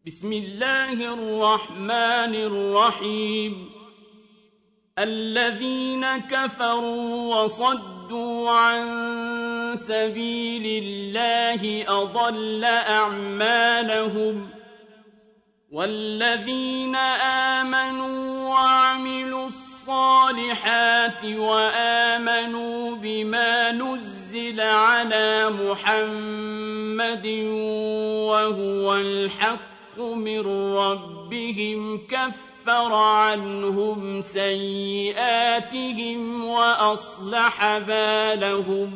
بسم الله الرحمن الرحيم الذين كفروا وصدوا عن سبيل الله أضل أعمالهم والذين آمنوا وعملوا الصالحات وآمنوا بما نزل على محمد وهو الحق من ربهم كفر عنهم سيئاتهم وأصلح بالهم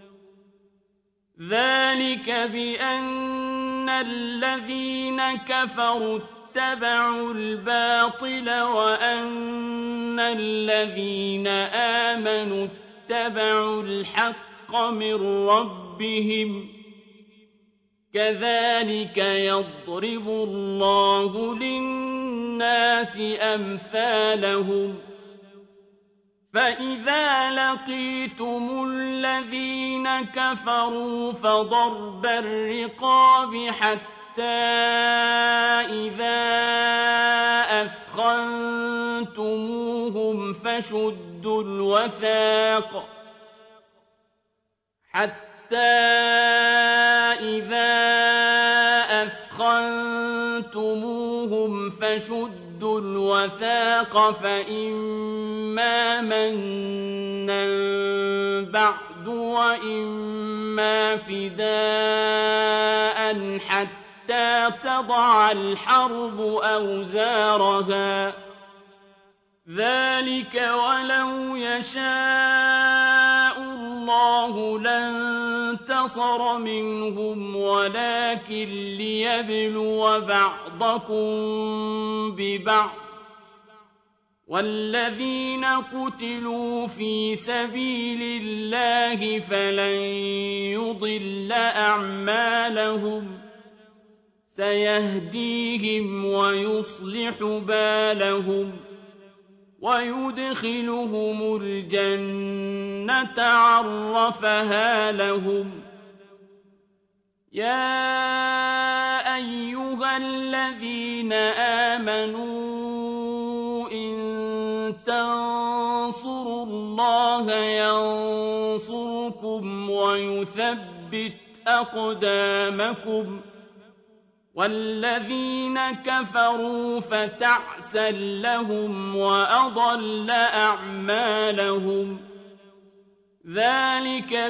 ذلك بأن الذين كفروا اتبعوا الباطل وأن الذين آمنوا اتبعوا الحق من ربهم كذلك يضرب الله للناس أمثالهم فإذا لقيتم الذين كفروا فضرب الرقاب حتى إذا أثخنتموهم فشدوا الوثاق فإما منا بعد وإما فداء حتى تضع الحرب أوزارها ذلك ولو يشاء الله لانتصر منهم ولكن ليبلو بعضكم ببعض والذين قتلوا في سبيل الله فلن يضل أعمالهم سيهديهم ويصلح بالهم ويدخلهم الجنة عرفها لهم يا أيها الذين آمنوا إن تنصروا الله ينصركم ويثبت أقدامكم والذين كفروا فتعسا لهم وأضل أعمالهم ذلك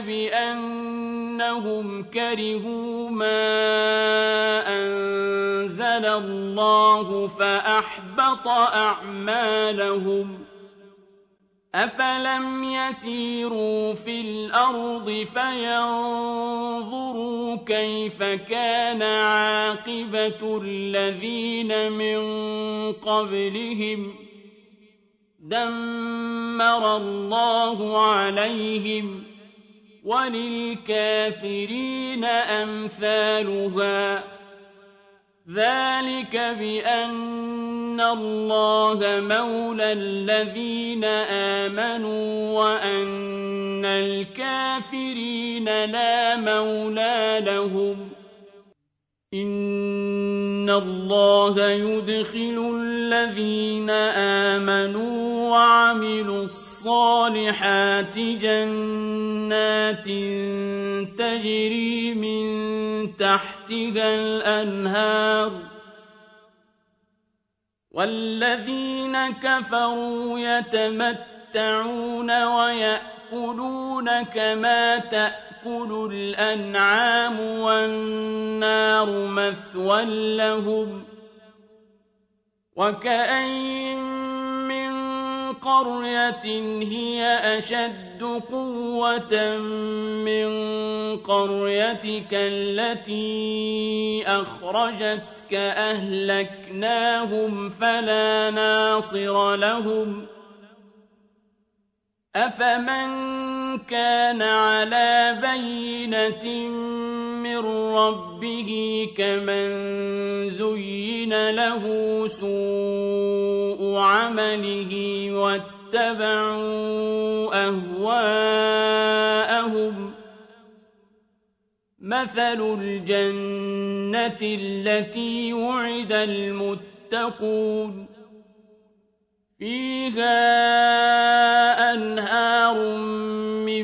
بأنهم كرهوا ما أنزل الله فأحبط أعمالهم أفلم يسيروا في الأرض فينظروا كيف كان عاقبة الذين من قبلهم دمر الله عليهم وللكافرين أمثالها ذلك بأن الله مولى الذين آمنوا وأن الكافرين لا مولى لهم إن الله يدخل الذين آمنوا وعملوا الصالحات جنات تجري من تحتها الأنهار والذين كفروا يتمتعون ويأكلون كما تأكل الأنعام والنار مثوى لهم وكأين من قرية هي أشد قوة من قريتك التي أخرجتك أهلكناهم فلا ناصر لهم أفمن كان على بينة من ربه كمن زين له سوء عمله واتبعوا أهواءهم مثل الجنة التي وعد المتقون فيها أنهار من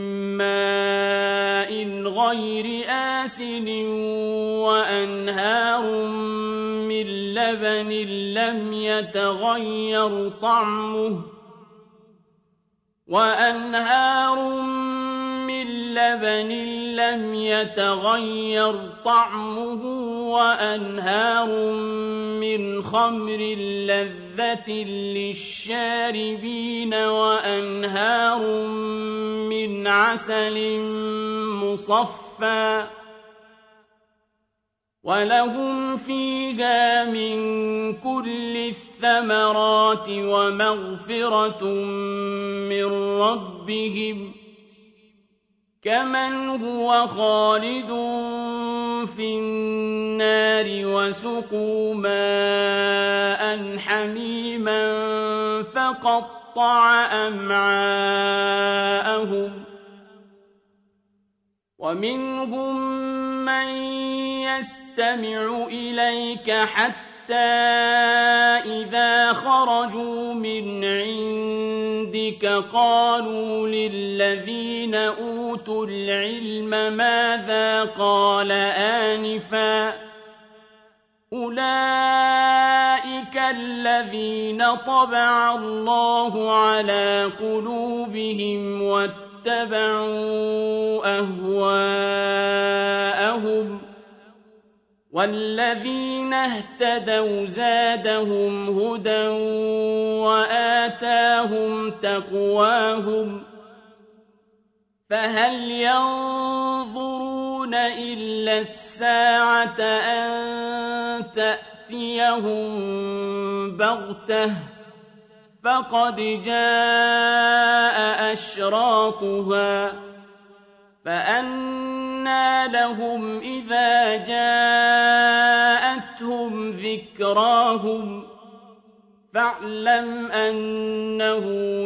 ماء غير آسن وأنهار من لبن لم يتغير طعمه وأنهار من خمر لذة للشاربين وأنهار من عسل مصفى ولهم فيها من كل الثمرات ومغفرة من ربهم كمن هو خالد في النار وسقوا ماء حميما فقطع أمعاءهم ومنهم من يستمع إليك حتى إذا خرجوا من عندك قالوا للذين أوتوا العلم ماذا قال آنفا أولئك الذين طبع الله على قلوبهم واتبعوا أهواءهم والذين اهتدوا زادهم هدى وآتاهم تقواهم فهل ينظرون إلا الساعة أن تأتيهم بغتة فقد جاء أشراطها فأنى لهم إذا جاءتهم ذكراهم فاعلم أنه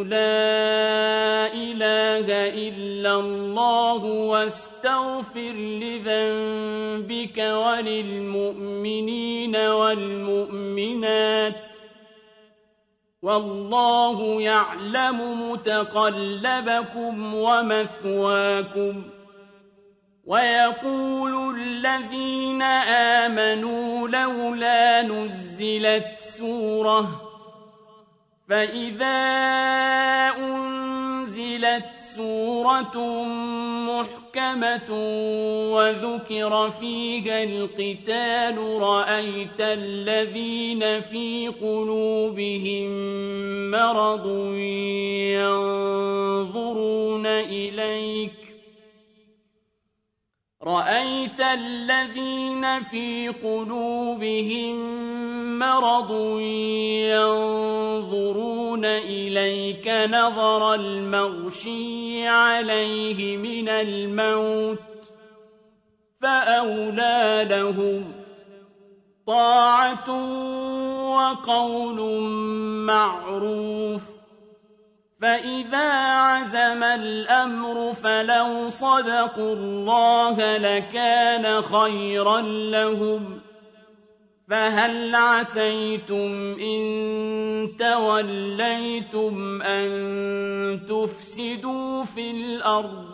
لا إله إلا الله واستغفر لذنبك وللمؤمنين والمؤمنات والله يعلم متقلبكم ومثواكم ويقول الذين آمنوا لولا نزلت سورة فإذا أنزلت سورة محكمة وذكر فيها القتال رأيت الذين في قلوبهم مرض ينظرون إليك نظر المغشي عليه من الموت فأولى لهم طاعة وقول معروف فإذا عزم الأمر فلو صدقوا الله لكان خيرا لهم فهل عسيتم إن توليتم أن تفسدوا في الأرض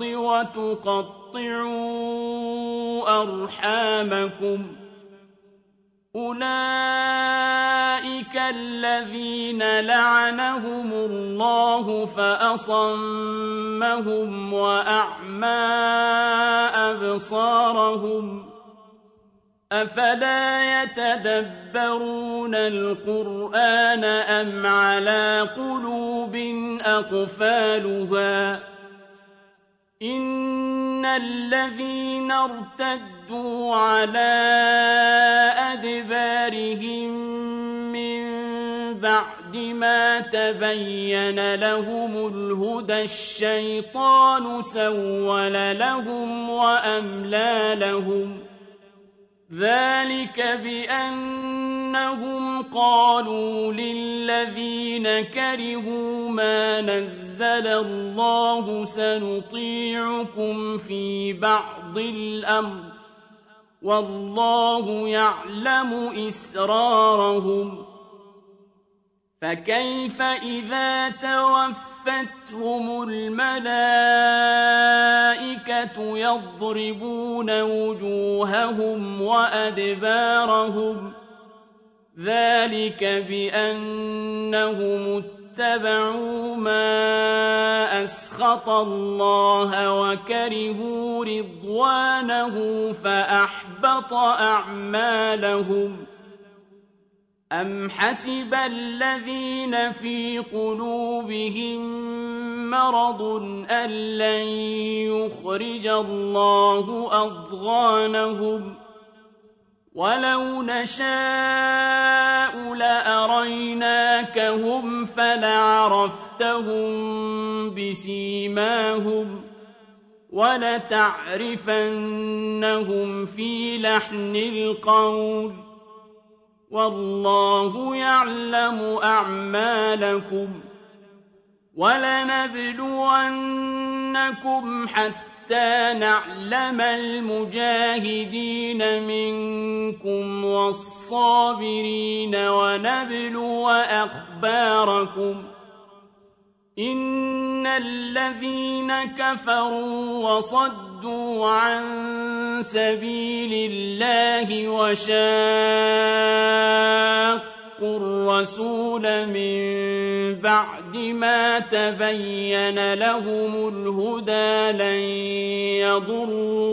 وتقطعوا أرحامكم أولئك الذين لعنهم الله فأصمهم وأعمى أبصارهم أفلا يتدبرون القرآن أم على قلوب أقفالها إن الذين ارتدوا على أدبارهم من بعد ما تبين لهم الهدى الشيطان سول لهم وأملى لهم ذلك بأن أنهم قالوا للذين كرهوا ما نزل الله سنطيعكم في بعض الأمر والله يعلم إسرارهم فكيف إذا توفتهم الملائكة يضربون وجوههم وأدبارهم ذلك بأنهم اتبعوا ما أسخط الله وكرهوا رضوانه فأحبط أعمالهم أم حسب الذين في قلوبهم مرض أن لن يخرج الله أضغانهم ولو نشاء لأريناكهم فلعرفتهم بسيماهم ولتعرفنهم في لحن القول والله يعلم أعمالكم ولنبلونكم حتى نعلم المجاهدين منكم والصابرين ونبلو أخباركم إن الذين كفروا وصدوا عن سبيل الله وشاقوا الرسول من بعد ما تبين لهم الهدى لن يضروا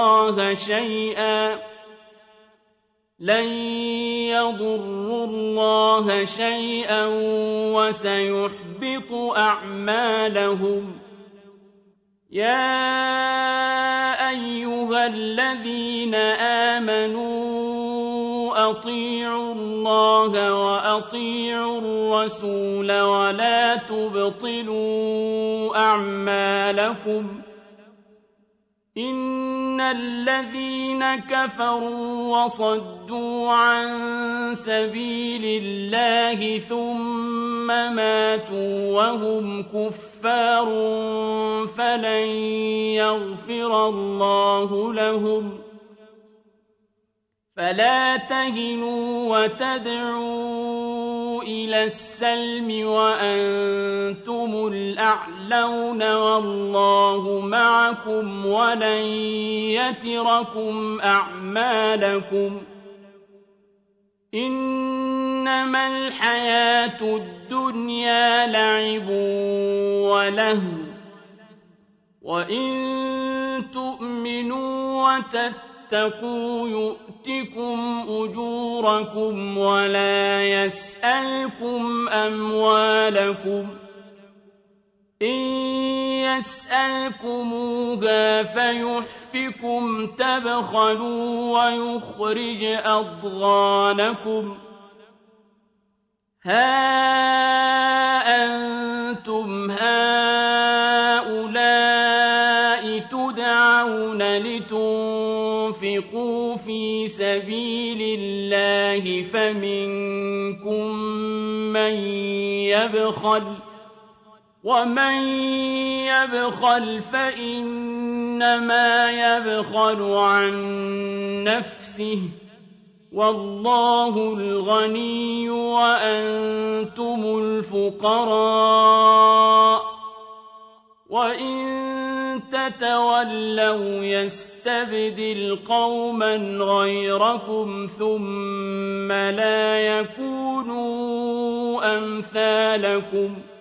الله شيئا وسيحبط أعمالهم يا أيها الذين آمنوا أطيعوا الله وأطيعوا الرسول ولا تبطلوا أعمالكم إن الذين كفروا وصدوا عن سبيل الله ثم ماتوا وهم كفار فلن يغفر الله لهم فلا تهنوا وتدعوا إلى السلم وأنتم الأعلون والله معكم ولن يتركم أعمالكم إنما الحياة الدنيا لعب ولهو وإن تؤمنوا وتتقوا يؤتكم أجوركم ولا يسألكم أموالكم إن يسألكموها فيحفكم تبخلوا ويخرج أضغانكم ها أنتم هؤلاء تدعون لتنفقوا في سبيل الله فمنكم من يبخل ومن يبخل فإنما يبخل عن نفسه والله الغني وأنتم الفقراء وإن تتولوا يستبدل قوما غيركم ثم لا يكونوا أمثالكم